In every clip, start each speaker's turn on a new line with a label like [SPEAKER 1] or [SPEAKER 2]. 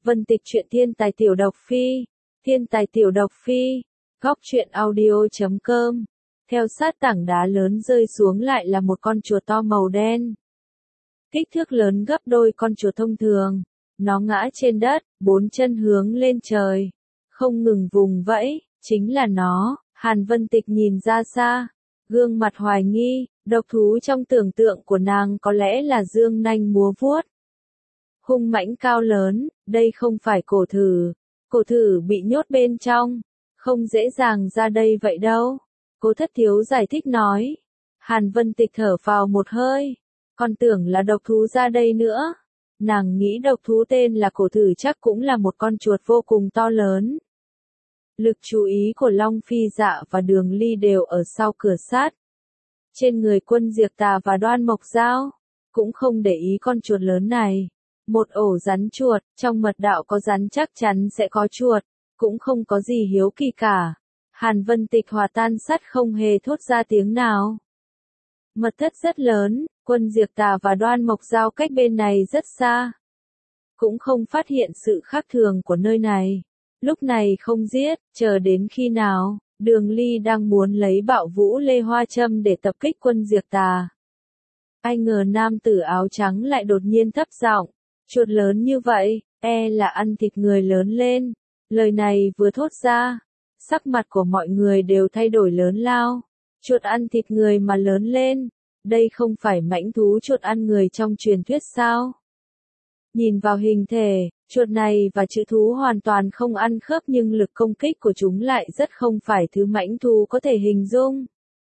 [SPEAKER 1] Vân Tịch truyện thiên tài tiểu độc phi, thiên tài tiểu độc phi, góc truyện audio.com. Theo sát tảng đá lớn rơi xuống lại là một con chuột to màu đen. Kích thước lớn gấp đôi con chuột thông thường. Nó ngã trên đất, bốn chân hướng lên trời. Không ngừng vùng vẫy, chính là nó. Hàn Vân Tịch nhìn ra xa. Gương mặt hoài nghi, độc thú trong tưởng tượng của nàng có lẽ là dương nanh múa vuốt. Hung mãnh cao lớn, đây không phải cổ thử. Cổ thử bị nhốt bên trong. Không dễ dàng ra đây vậy đâu. Cố Thất Thiếu giải thích nói. Hàn Vân Tịch thở phào một hơi. Còn tưởng là độc thú ra đây nữa. Nàng nghĩ độc thú tên là cổ thử chắc cũng là một con chuột vô cùng to lớn. Lực chú ý của Long Phi Dạ và Đường Ly đều ở sau cửa sát. Trên người Quân Diệp Tà và Đoan Mộc Giao, cũng không để ý con chuột lớn này. Một ổ rắn chuột, trong mật đạo có rắn chắc chắn sẽ có chuột, cũng không có gì hiếu kỳ cả. Hàn Vân Tịch hòa tan sắt không hề thốt ra tiếng nào. Mật thất rất lớn, Quân Diệp Tà và Đoan Mộc Giao cách bên này rất xa. Cũng không phát hiện sự khác thường của nơi này. Lúc này không giết, chờ đến khi nào, Đường Ly đang muốn lấy bạo vũ lê hoa châm để tập kích Quân Diệp Tà. Ai ngờ nam tử áo trắng lại đột nhiên thấp giọng, chuột lớn như vậy, là ăn thịt người lớn lên. Lời này vừa thốt ra, sắc mặt của mọi người đều thay đổi lớn lao. Chuột ăn thịt người mà lớn lên, đây không phải mãnh thú chuột ăn người trong truyền thuyết sao? Nhìn vào hình thể, chuột này và chữ thú hoàn toàn không ăn khớp nhưng lực công kích của chúng lại rất không phải thứ mãnh thú có thể hình dung.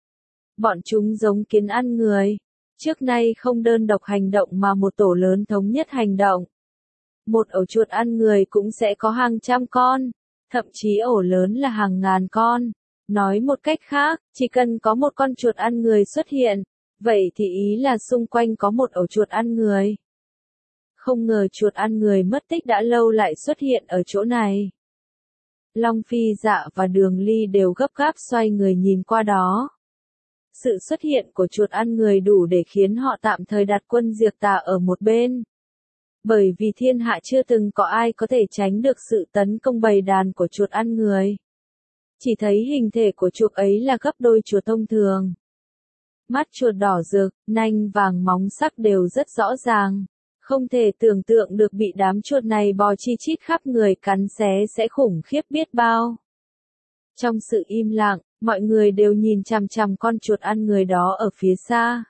[SPEAKER 1] Bọn chúng giống kiến ăn người. Trước nay không đơn độc hành động mà một tổ lớn thống nhất hành động. Một ổ chuột ăn người cũng sẽ có hàng trăm con, thậm chí ổ lớn là hàng ngàn con. Nói một cách khác, chỉ cần có một con chuột ăn người xuất hiện, vậy thì ý là xung quanh có một ổ chuột ăn người. Không ngờ chuột ăn người mất tích đã lâu lại xuất hiện ở chỗ này. Long Phi Dạ và Đường Ly đều gấp gáp xoay người nhìn qua đó. Sự xuất hiện của chuột ăn người đủ để khiến họ tạm thời đặt Quân Diệp Tà ở một bên. Bởi vì thiên hạ chưa từng có ai có thể tránh được sự tấn công bầy đàn của chuột ăn người. Chỉ thấy hình thể của chuột ấy là gấp đôi chuột thông thường. Mắt chuột đỏ rực, nanh vàng móng sắc đều rất rõ ràng. Không thể tưởng tượng được bị đám chuột này bò chi chít khắp người cắn xé sẽ khủng khiếp biết bao. Trong sự im lặng, mọi người đều nhìn chằm chằm con chuột ăn người đó ở phía xa.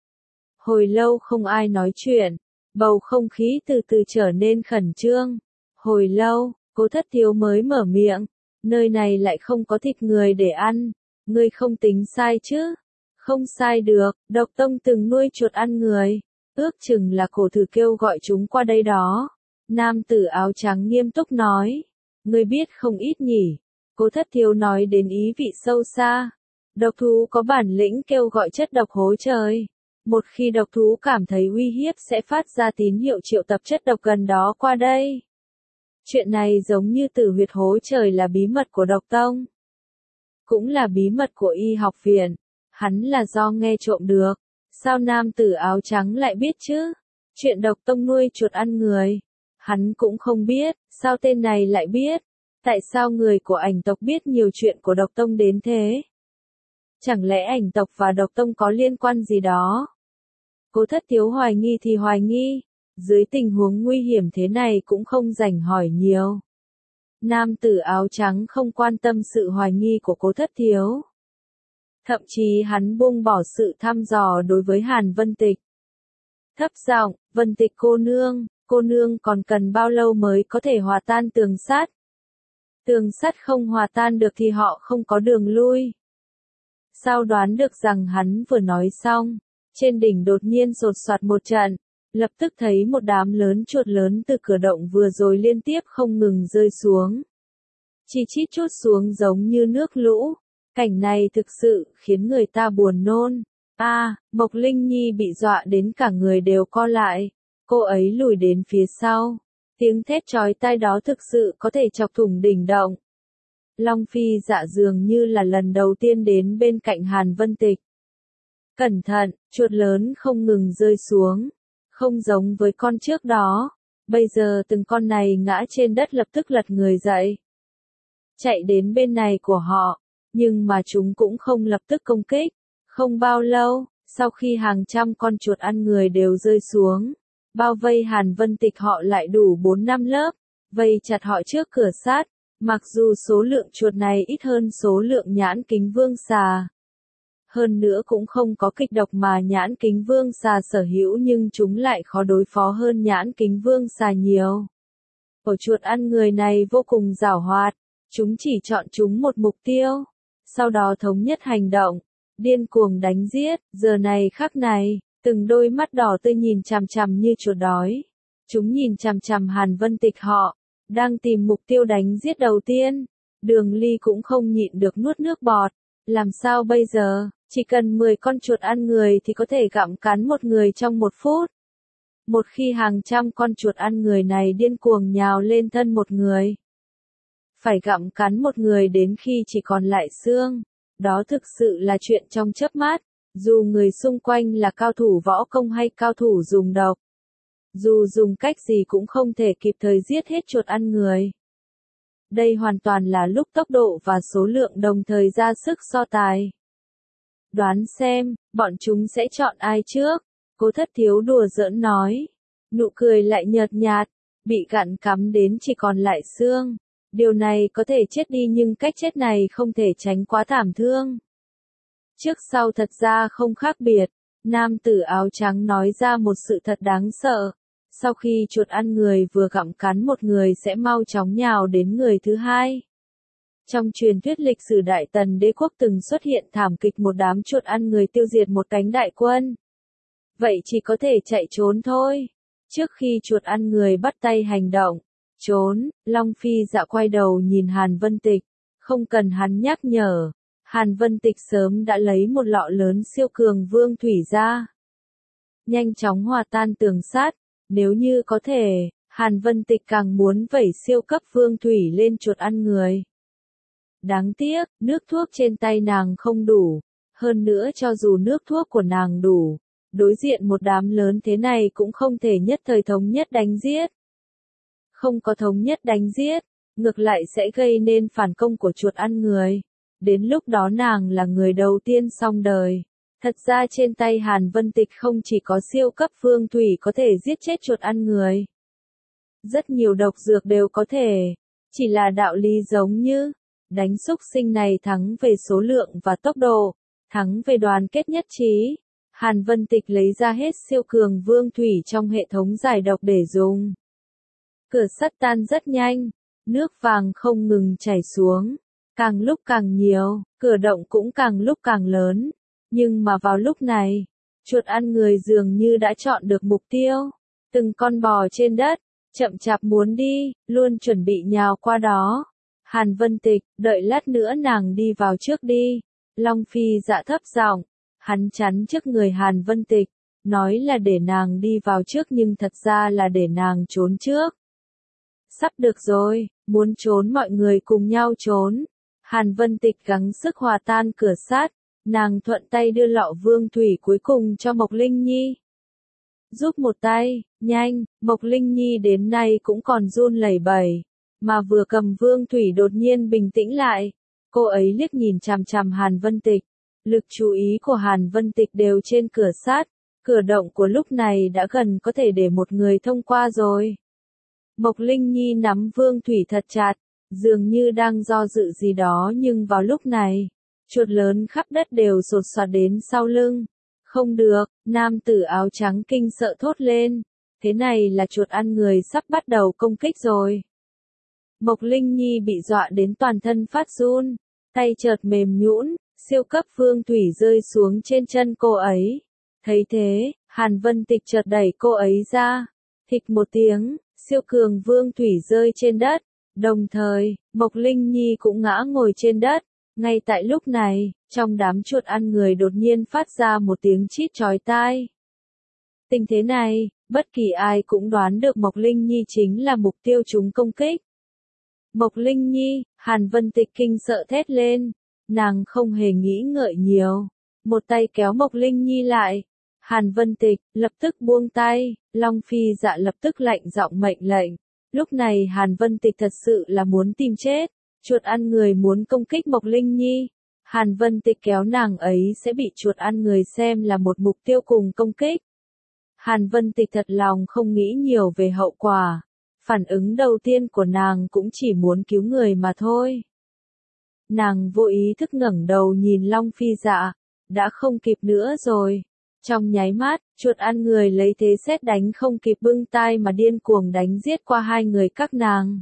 [SPEAKER 1] Hồi lâu không ai nói chuyện, bầu không khí từ từ trở nên khẩn trương. Hồi lâu, Cố Thất Thiếu mới mở miệng, nơi này lại không có thịt người để ăn, ngươi không tính sai chứ? Không sai được, Độc Tông từng nuôi chuột ăn người, ước chừng là cổ thử kêu gọi chúng qua đây đó. Nam tử áo trắng nghiêm túc nói, ngươi biết không ít nhỉ? Cố Thất Thiếu nói đến ý vị sâu xa. Độc thú có bản lĩnh kêu gọi chất độc hối trời. Một khi độc thú cảm thấy uy hiếp sẽ phát ra tín hiệu triệu tập chất độc gần đó qua đây. Chuyện này giống như tử huyệt hối trời là bí mật của Độc Tông. Cũng là bí mật của y học viện. Hắn là do nghe trộm được. Sao nam tử áo trắng lại biết chứ? Chuyện Độc Tông nuôi chuột ăn người. Hắn cũng không biết, sao tên này lại biết? Tại sao người của Ảnh tộc biết nhiều chuyện của Độc Tông đến thế? Chẳng lẽ Ảnh tộc và Độc Tông có liên quan gì đó? Cố Thất Thiếu hoài nghi thì hoài nghi, dưới tình huống nguy hiểm thế này cũng không rảnh hỏi nhiều. Nam tử áo trắng không quan tâm sự hoài nghi của Cố Thất Thiếu. Thậm chí hắn buông bỏ sự thăm dò đối với Hàn Vân Tịch. Thấp giọng, Vân Tịch cô nương còn cần bao lâu mới có thể hòa tan tường sắt? Tường sắt không hòa tan được thì họ không có đường lui. Sao đoán được rằng hắn vừa nói xong, trên đỉnh đột nhiên sột soạt một trận, lập tức thấy một đám lớn chuột lớn từ cửa động vừa rồi liên tiếp không ngừng rơi xuống. Chi chít chút xuống giống như nước lũ, cảnh này thực sự khiến người ta buồn nôn. Mộc Linh Nhi bị dọa đến cả người đều co lại, cô ấy lùi đến phía sau. Tiếng thét chói tai đó thực sự có thể chọc thủng đỉnh động. Long Phi Dạ dường như là lần đầu tiên đến bên cạnh Hàn Vân Tịch. Cẩn thận, chuột lớn không ngừng rơi xuống. Không giống với con trước đó. Bây giờ từng con này ngã trên đất lập tức lật người dậy, chạy đến bên này của họ, nhưng mà chúng cũng không lập tức công kích. Không bao lâu, sau khi hàng trăm con chuột ăn người đều rơi xuống, bao vây Hàn Vân Tịch họ lại đủ 4-5 lớp, vây chặt họ trước cửa sát, mặc dù số lượng chuột này ít hơn số lượng nhãn kính vương xà. Hơn nữa cũng không có kịch độc mà nhãn kính vương xà sở hữu, nhưng chúng lại khó đối phó hơn nhãn kính vương xà nhiều. Ổ chuột ăn người này vô cùng giảo hoạt, chúng chỉ chọn chúng một mục tiêu, sau đó thống nhất hành động, điên cuồng đánh giết. Giờ này khắc này, từng đôi mắt đỏ tươi nhìn chằm chằm như chuột đói. Chúng nhìn chằm chằm Hàn Vân Tịch họ, đang tìm mục tiêu đánh giết đầu tiên. Đường Ly cũng không nhịn được nuốt nước bọt. Làm sao bây giờ, chỉ cần 10 con chuột ăn người thì có thể gặm cắn một người trong 1 phút. Một khi hàng trăm con chuột ăn người này điên cuồng nhào lên thân một người, phải gặm cắn một người đến khi chỉ còn lại xương. Đó thực sự là chuyện trong chớp mắt, dù người xung quanh là cao thủ võ công hay cao thủ dùng độc. Dù dùng cách gì cũng không thể kịp thời giết hết chuột ăn người. Đây hoàn toàn là lúc tốc độ và số lượng đồng thời ra sức so tài. Đoán xem, bọn chúng sẽ chọn ai trước? Cố Thất Thiếu đùa giỡn nói. Nụ cười lại nhợt nhạt, bị gặm cắm đến chỉ còn lại xương. Điều này có thể chết đi nhưng cách chết này không thể tránh quá thảm thương. Trước sau thật ra không khác biệt, nam tử áo trắng nói ra một sự thật đáng sợ. Sau khi chuột ăn người vừa gặm cắn một người sẽ mau chóng nhào đến người thứ hai. Trong truyền thuyết lịch sử Đại Tần Đế quốc từng xuất hiện thảm kịch một đám chuột ăn người tiêu diệt một cánh đại quân. Vậy chỉ có thể chạy trốn thôi. Trước khi chuột ăn người bắt tay hành động, trốn, Long Phi Dạ quay đầu nhìn Hàn Vân Tịch, không cần hắn nhắc nhở. Hàn Vân Tịch sớm đã lấy một lọ lớn siêu cường vương thủy ra. Nhanh chóng hòa tan tường sát, nếu như có thể, Hàn Vân Tịch càng muốn vẩy siêu cấp vương thủy lên chuột ăn người. Đáng tiếc, nước thuốc trên tay nàng không đủ, hơn nữa cho dù nước thuốc của nàng đủ, đối diện một đám lớn thế này cũng không thể nhất thời thống nhất đánh giết. Không có thống nhất đánh giết, ngược lại sẽ gây nên phản công của chuột ăn người. Đến lúc đó nàng là người đầu tiên xong đời. Thật ra trên tay Hàn Vân Tịch không chỉ có siêu cấp vương thủy có thể giết chết chuột ăn người. Rất nhiều độc dược đều có thể, chỉ là đạo lý giống như, đánh xúc sinh này thắng về số lượng và tốc độ, thắng về đoàn kết nhất trí. Hàn Vân Tịch lấy ra hết siêu cường vương thủy trong hệ thống giải độc để dùng. Cửa sắt tan rất nhanh, nước vàng không ngừng chảy xuống, càng lúc càng nhiều, cửa động cũng càng lúc càng lớn. Nhưng mà vào lúc này, chuột ăn người dường như đã chọn được mục tiêu. Từng con bò trên đất, chậm chạp muốn đi, luôn chuẩn bị nhào qua đó. Hàn Vân Tịch, đợi lát nữa nàng đi vào trước đi. Long Phi Dạ thấp giọng, hắn chắn trước người Hàn Vân Tịch, nói là để nàng đi vào trước nhưng thật ra là để nàng trốn trước. Sắp được rồi, muốn trốn mọi người cùng nhau trốn. Hàn Vân Tịch gắng sức hòa tan cửa sắt, nàng thuận tay đưa lọ vương thủy cuối cùng cho Mộc Linh Nhi. Giúp một tay, nhanh, Mộc Linh Nhi đến nay cũng còn run lẩy bẩy, mà vừa cầm vương thủy đột nhiên bình tĩnh lại. Cô ấy liếc nhìn chằm chằm Hàn Vân Tịch, lực chú ý của Hàn Vân Tịch đều trên cửa sắt, cửa động của lúc này đã gần có thể để một người thông qua rồi. Mộc Linh Nhi nắm vương thủy thật chặt, dường như đang do dự gì đó nhưng vào lúc này, chuột lớn khắp đất đều sột soạt đến sau lưng. Không được, nam tử áo trắng kinh sợ thốt lên, thế này là chuột ăn người sắp bắt đầu công kích rồi. Mộc Linh Nhi bị dọa đến toàn thân phát run, tay chợt mềm nhũn, siêu cấp vương thủy rơi xuống trên chân cô ấy. Thấy thế, Hàn Vân Tịch chợt đẩy cô ấy ra, thịch một tiếng, siêu cường vương thủy rơi trên đất, đồng thời, Mộc Linh Nhi cũng ngã ngồi trên đất. Ngay tại lúc này, trong đám chuột ăn người đột nhiên phát ra một tiếng chít chói tai. Tình thế này, bất kỳ ai cũng đoán được Mộc Linh Nhi chính là mục tiêu chúng công kích. Mộc Linh Nhi, Hàn Vân Tịch kinh sợ thét lên, nàng không hề nghĩ ngợi nhiều, một tay kéo Mộc Linh Nhi lại, Hàn Vân Tịch, lập tức buông tay, Long Phi Dạ lập tức lạnh giọng mệnh lệnh. Lúc này Hàn Vân Tịch thật sự là muốn tìm chết, chuột ăn người muốn công kích Mộc Linh Nhi. Hàn Vân Tịch kéo nàng ấy sẽ bị chuột ăn người xem là một mục tiêu cùng công kích. Hàn Vân Tịch thật lòng không nghĩ nhiều về hậu quả. Phản ứng đầu tiên của nàng cũng chỉ muốn cứu người mà thôi. Nàng vô ý thức ngẩng đầu nhìn Long Phi Dạ, đã không kịp nữa rồi. Trong nháy mắt, chuột ăn người lấy thế sét đánh không kịp bưng tay mà điên cuồng đánh giết qua hai người các nàng.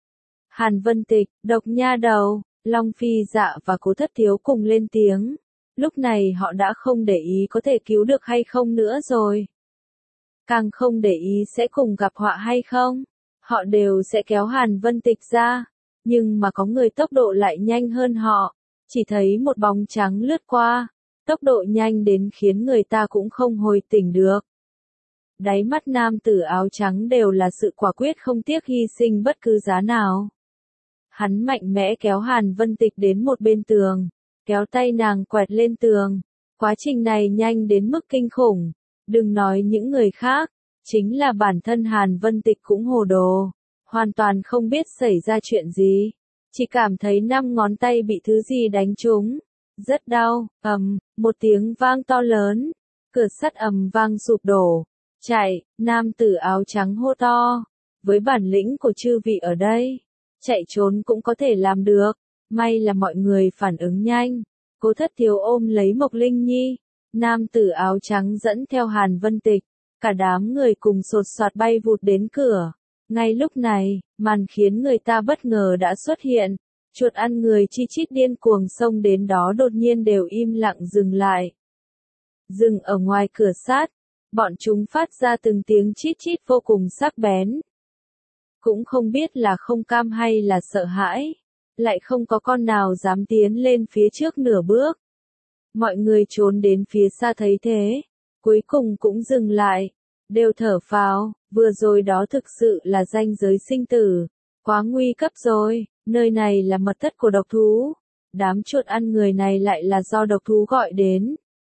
[SPEAKER 1] Hàn Vân Tịch, độc nha đầu, Long Phi Dạ và Cố Thất Thiếu cùng lên tiếng. Lúc này họ đã không để ý có thể cứu được hay không nữa rồi. Càng không để ý sẽ cùng gặp họa hay không. Họ đều sẽ kéo Hàn Vân Tịch ra. Nhưng mà có người tốc độ lại nhanh hơn họ. Chỉ thấy một bóng trắng lướt qua. Tốc độ nhanh đến khiến người ta cũng không hồi tỉnh được. Đáy mắt nam tử áo trắng đều là sự quả quyết không tiếc hy sinh bất cứ giá nào. Hắn mạnh mẽ kéo Hàn Vân Tịch đến một bên tường, kéo tay nàng quẹt lên tường. Quá trình này nhanh đến mức kinh khủng. Đừng nói những người khác, chính là bản thân Hàn Vân Tịch cũng hồ đồ, hoàn toàn không biết xảy ra chuyện gì. Chỉ cảm thấy 5 ngón tay bị thứ gì đánh trúng. Rất đau, một tiếng vang to lớn, cửa sắt vang sụp đổ. Chạy, nam tử áo trắng hô to, với bản lĩnh của chư vị ở đây, chạy trốn cũng có thể làm được, may là mọi người phản ứng nhanh. Cố Thất Thiếu ôm lấy Mộc Linh Nhi, nam tử áo trắng dẫn theo Hàn Vân Tịch, cả đám người cùng sột soạt bay vụt đến cửa. Ngay lúc này, màn khiến người ta bất ngờ đã xuất hiện. Chuột ăn người chi chít điên cuồng xông đến đó đột nhiên đều im lặng dừng lại. Dừng ở ngoài cửa sắt, bọn chúng phát ra từng tiếng chít chít vô cùng sắc bén. Cũng không biết là không cam hay là sợ hãi, lại không có con nào dám tiến lên phía trước nửa bước. Mọi người trốn đến phía xa thấy thế, cuối cùng cũng dừng lại, đều thở phào, vừa rồi đó thực sự là ranh giới sinh tử, quá nguy cấp rồi. Nơi này là mật thất của độc thú. Đám chuột ăn người này lại là do độc thú gọi đến.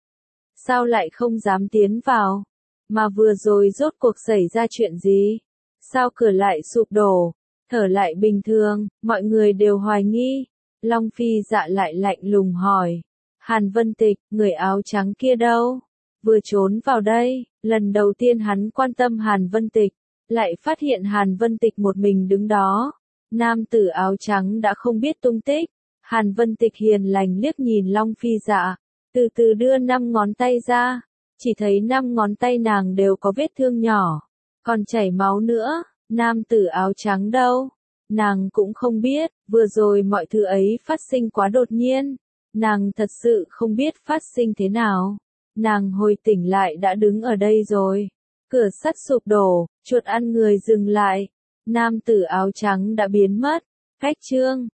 [SPEAKER 1] Sao lại không dám tiến vào? Mà vừa rồi rốt cuộc xảy ra chuyện gì? Sao cửa lại sụp đổ? Thở lại bình thường, mọi người đều hoài nghi. Long Phi Dạ lại lạnh lùng hỏi. Hàn Vân Tịch, người áo trắng kia đâu? Vừa trốn vào đây, lần đầu tiên hắn quan tâm Hàn Vân Tịch, lại phát hiện Hàn Vân Tịch một mình đứng đó. Nam tử áo trắng đã không biết tung tích. Hàn Vân Tịch hiền lành liếc nhìn Long Phi Dạ, từ từ đưa 5 ngón tay ra, chỉ thấy 5 ngón tay nàng đều có vết thương nhỏ, còn chảy máu nữa. Nam tử áo trắng đâu? Nàng cũng không biết, vừa rồi mọi thứ ấy phát sinh quá đột nhiên, nàng thật sự không biết phát sinh thế nào. Nàng hồi tỉnh lại đã đứng ở đây rồi. Cửa sắt sụp đổ, chuột ăn người dừng lại. Nam tử áo trắng đã biến mất. Cách chương